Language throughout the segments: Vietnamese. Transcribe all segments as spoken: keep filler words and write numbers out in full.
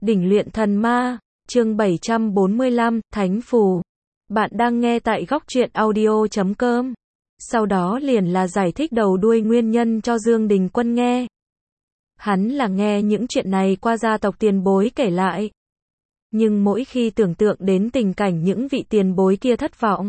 Đỉnh luyện thần ma, chương bảy trăm bốn mươi lăm, Thánh Phù. Bạn đang nghe tại góc truyện audio chấm com. Sau đó liền là giải thích đầu đuôi nguyên nhân cho Dương Đình Quân nghe. Hắn là nghe những chuyện này qua gia tộc tiền bối kể lại. Nhưng mỗi khi tưởng tượng đến tình cảnh những vị tiền bối kia thất vọng,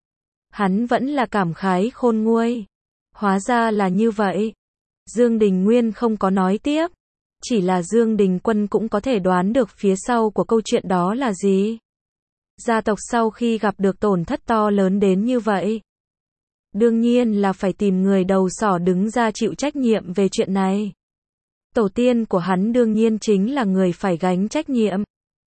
hắn vẫn là cảm khái khôn nguôi. Hóa ra là như vậy. Dương Đình Nguyên không có nói tiếp. Chỉ là Dương Đình Quân cũng có thể đoán được phía sau của câu chuyện đó là gì. Gia tộc sau khi gặp được tổn thất to lớn đến như vậy, đương nhiên là phải tìm người đầu sỏ đứng ra chịu trách nhiệm về chuyện này. Tổ tiên của hắn đương nhiên chính là người phải gánh trách nhiệm.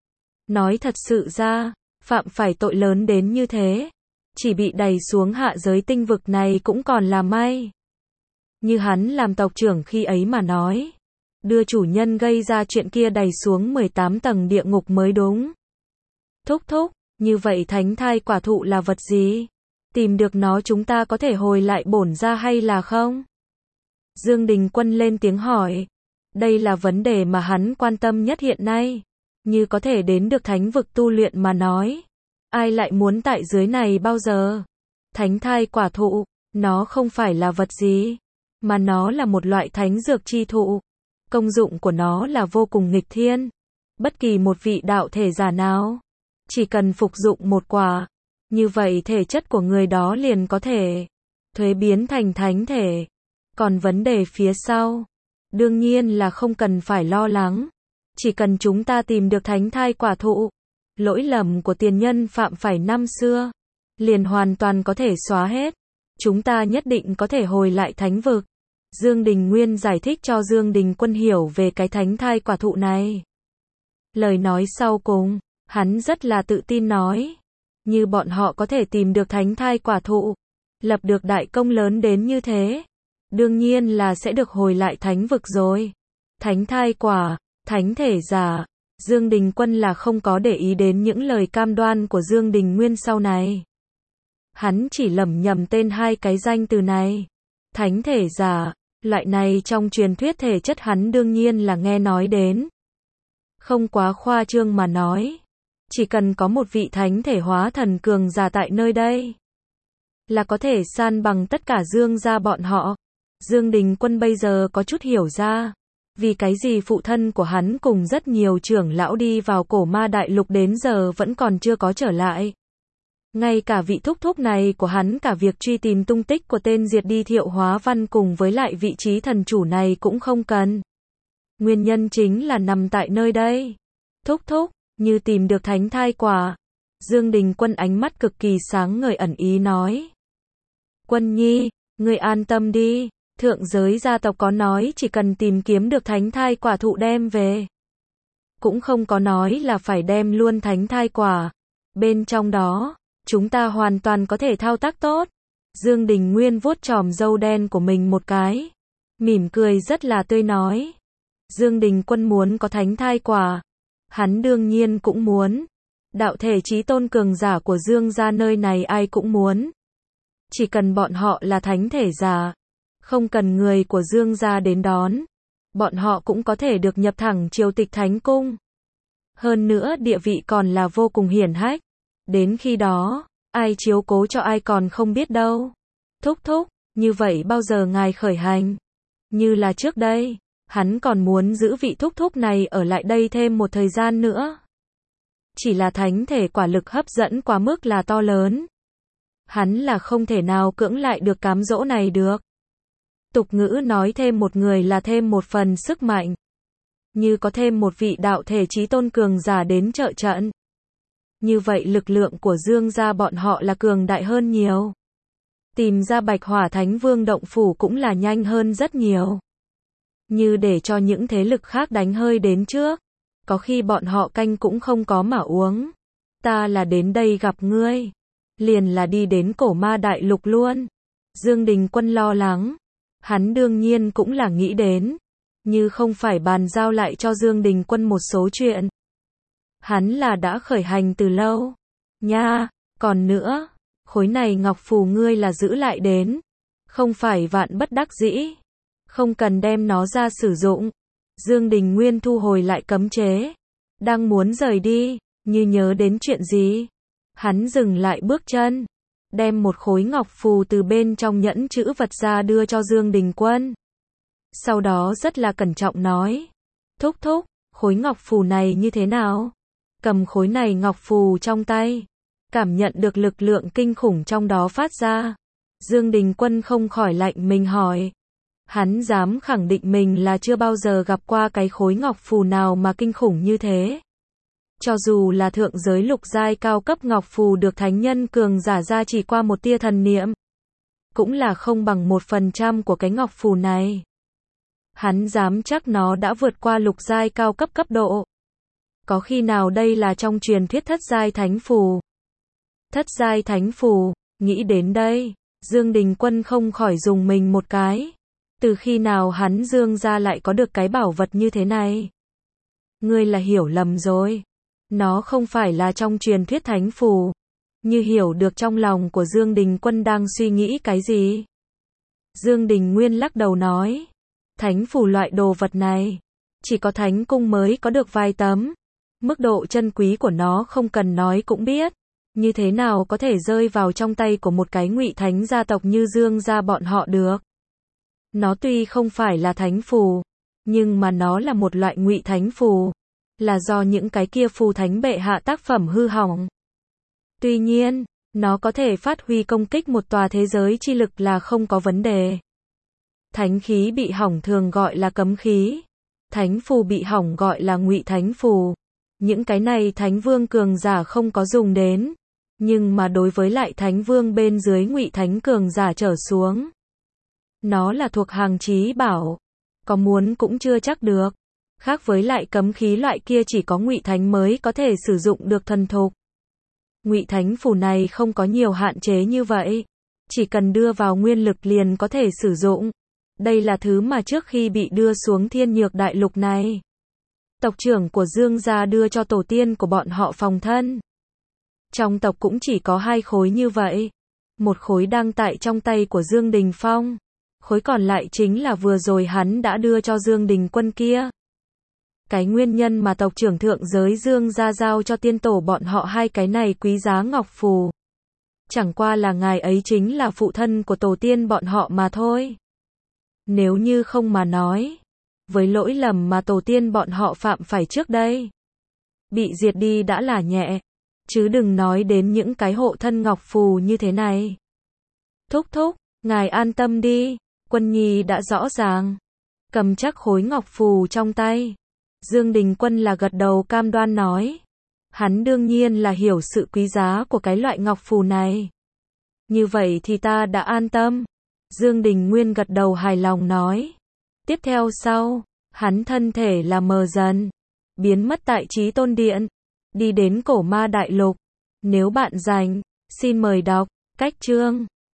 Nói thật sự ra, phạm phải tội lớn đến như thế, chỉ bị đày xuống hạ giới tinh vực này cũng còn là may. Như hắn làm tộc trưởng khi ấy mà nói, đưa chủ nhân gây ra chuyện kia đày xuống mười tám tầng địa ngục mới đúng. Thúc thúc, như vậy thánh thai quả thụ là vật gì? Tìm được nó chúng ta có thể hồi lại bổn ra hay là không? Dương Đình Quân lên tiếng hỏi. Đây là vấn đề mà hắn quan tâm nhất hiện nay. Như có thể đến được thánh vực tu luyện mà nói, ai lại muốn tại dưới này bao giờ? Thánh thai quả thụ, nó không phải là vật gì, mà nó là một loại thánh dược chi thụ. Công dụng của nó là vô cùng nghịch thiên. Bất kỳ một vị đạo thể giả nào, chỉ cần phục dụng một quả, như vậy thể chất của người đó liền có thể thuế biến thành thánh thể. Còn vấn đề phía sau, đương nhiên là không cần phải lo lắng. Chỉ cần chúng ta tìm được thánh thai quả thụ, lỗi lầm của tiền nhân phạm phải năm xưa, liền hoàn toàn có thể xóa hết. Chúng ta nhất định có thể hồi lại thánh vực. Dương Đình Nguyên giải thích cho Dương Đình Quân hiểu về cái thánh thai quả thụ này. Lời nói sau cùng, hắn rất là tự tin nói. Như bọn họ có thể tìm được thánh thai quả thụ, lập được đại công lớn đến như thế, đương nhiên là sẽ được hồi lại thánh vực rồi. Thánh thai quả, thánh thể giả, Dương Đình Quân là không có để ý đến những lời cam đoan của Dương Đình Nguyên sau này. Hắn chỉ lẩm nhẩm tên hai cái danh từ này. Thánh thể giả, loại này trong truyền thuyết thể chất hắn đương nhiên là nghe nói đến. Không quá khoa trương mà nói, chỉ cần có một vị thánh thể hóa thần cường giả tại nơi đây, là có thể san bằng tất cả Dương gia bọn họ. Dương Đình Quân bây giờ có chút hiểu ra, vì cái gì phụ thân của hắn cùng rất nhiều trưởng lão đi vào cổ ma đại lục đến giờ vẫn còn chưa có trở lại. Ngay cả vị thúc thúc này của hắn cả việc truy tìm tung tích của tên diệt đi Thiệu Hóa Văn cùng với lại vị trí thần chủ này cũng không cần. Nguyên nhân chính là nằm tại nơi đây. Thúc thúc, như tìm được thánh thai quả. Dương Đình Quân ánh mắt cực kỳ sáng ngời ẩn ý nói. Quân nhi, ngươi an tâm đi, thượng giới gia tộc có nói chỉ cần tìm kiếm được thánh thai quả thụ đem về. Cũng không có nói là phải đem luôn thánh thai quả. Bên trong đó, chúng ta hoàn toàn có thể thao tác tốt. Dương Đình Nguyên vuốt chòm râu đen của mình một cái, mỉm cười rất là tươi nói. Dương Đình Quân muốn có thánh thai quả, hắn đương nhiên cũng muốn. Đạo thể chí tôn cường giả của Dương gia nơi này ai cũng muốn. Chỉ cần bọn họ là thánh thể giả, không cần người của Dương gia đến đón, bọn họ cũng có thể được nhập thẳng triều tịch thánh cung. Hơn nữa địa vị còn là vô cùng hiển hách. Đến khi đó, ai chiếu cố cho ai còn không biết đâu. Thúc thúc, như vậy bao giờ ngài khởi hành? Như là trước đây, hắn còn muốn giữ vị thúc thúc này ở lại đây thêm một thời gian nữa. Chỉ là thánh thể quả lực hấp dẫn quá mức là to lớn. Hắn là không thể nào cưỡng lại được cám dỗ này được. Tục ngữ nói thêm một người là thêm một phần sức mạnh. Như có thêm một vị đạo thể chí tôn cường giả đến trợ trận, như vậy lực lượng của Dương gia bọn họ là cường đại hơn nhiều. Tìm ra Bạch Hỏa Thánh Vương động phủ cũng là nhanh hơn rất nhiều. Như để cho những thế lực khác đánh hơi đến trước, có khi bọn họ canh cũng không có mà uống. Ta là đến đây gặp ngươi, liền là đi đến cổ ma đại lục luôn. Dương Đình Quân lo lắng, hắn đương nhiên cũng là nghĩ đến, như không phải bàn giao lại cho Dương Đình Quân một số chuyện. Hắn là đã khởi hành từ lâu. Nha, còn nữa, khối này ngọc phù ngươi là giữ lại đến, không phải vạn bất đắc dĩ, không cần đem nó ra sử dụng. Dương Đình Nguyên thu hồi lại cấm chế, Đang muốn rời đi, như nhớ đến chuyện gì. Hắn dừng lại bước chân, đem một khối ngọc phù từ bên trong nhẫn chữ vật ra đưa cho Dương Đình Quân. Sau đó rất là cẩn trọng nói, thúc thúc, khối ngọc phù này như thế nào? Cầm khối này ngọc phù trong tay, cảm nhận được lực lượng kinh khủng trong đó phát ra. Dương Đình Quân không khỏi lạnh mình hỏi. Hắn dám khẳng định mình là chưa bao giờ gặp qua cái khối ngọc phù nào mà kinh khủng như thế. Cho dù là thượng giới lục giai cao cấp ngọc phù được thánh nhân cường giả ra chỉ qua một tia thần niệm, cũng là không bằng một phần trăm của cái ngọc phù này. Hắn dám chắc nó đã vượt qua lục giai cao cấp cấp độ. Có khi nào đây là trong truyền thuyết thất giai thánh phù? Thất giai thánh phù, nghĩ đến đây, Dương Đình Quân không khỏi dùng mình một cái. Từ khi nào hắn Dương gia lại có được cái bảo vật như thế này? Ngươi là hiểu lầm rồi. Nó không phải là trong truyền thuyết thánh phù. Như hiểu được trong lòng của Dương Đình Quân đang suy nghĩ cái gì. Dương Đình Nguyên lắc đầu nói. Thánh phù loại đồ vật này, chỉ có thánh cung mới có được vài tấm. Mức độ chân quý của nó không cần nói cũng biết. Như thế nào có thể rơi vào trong tay của một cái ngụy thánh gia tộc như Dương gia bọn họ được. Nó tuy không phải là thánh phù, nhưng mà nó là một loại ngụy thánh phù. Là do những cái kia phù thánh bệ hạ tác phẩm hư hỏng. Tuy nhiên, nó có thể phát huy công kích một tòa thế giới chi lực là không có vấn đề. Thánh khí bị hỏng thường gọi là cấm khí. Thánh phù bị hỏng gọi là ngụy thánh phù. Những cái này thánh vương cường giả không có dùng đến. Nhưng mà đối với lại thánh vương bên dưới ngụy thánh cường giả trở xuống, nó là thuộc hàng chí bảo. Có muốn cũng chưa chắc được. Khác với lại cấm khí loại kia chỉ có ngụy thánh mới có thể sử dụng được thuần thục. Ngụy thánh phù này không có nhiều hạn chế như vậy. Chỉ cần đưa vào nguyên lực liền có thể sử dụng. Đây là thứ mà trước khi bị đưa xuống thiên nhược đại lục này, tộc trưởng của Dương gia đưa cho tổ tiên của bọn họ phòng thân. Trong tộc cũng chỉ có hai khối như vậy. Một khối đang tại trong tay của Dương Đình Phong. Khối còn lại chính là vừa rồi hắn đã đưa cho Dương Đình Quân kia. Cái nguyên nhân mà tộc trưởng thượng giới Dương gia giao cho tiên tổ bọn họ hai cái này quý giá ngọc phù, chẳng qua là ngài ấy chính là phụ thân của tổ tiên bọn họ mà thôi. Nếu như không mà nói, với lỗi lầm mà tổ tiên bọn họ phạm phải trước đây, bị diệt đi đã là nhẹ, chứ đừng nói đến những cái hộ thân ngọc phù như thế này. Thúc thúc, ngài an tâm đi, Quân Nhi đã rõ ràng. Cầm chắc khối ngọc phù trong tay, Dương Đình Quân là gật đầu cam đoan nói. Hắn đương nhiên là hiểu sự quý giá của cái loại ngọc phù này. Như vậy thì ta đã an tâm. Dương Đình Nguyên gật đầu hài lòng nói. Tiếp theo sau, hắn thân thể là mờ dần, biến mất tại Chí Tôn Điện, đi đến Cổ Ma Đại Lục. Nếu bạn rảnh, xin mời đọc cách chương.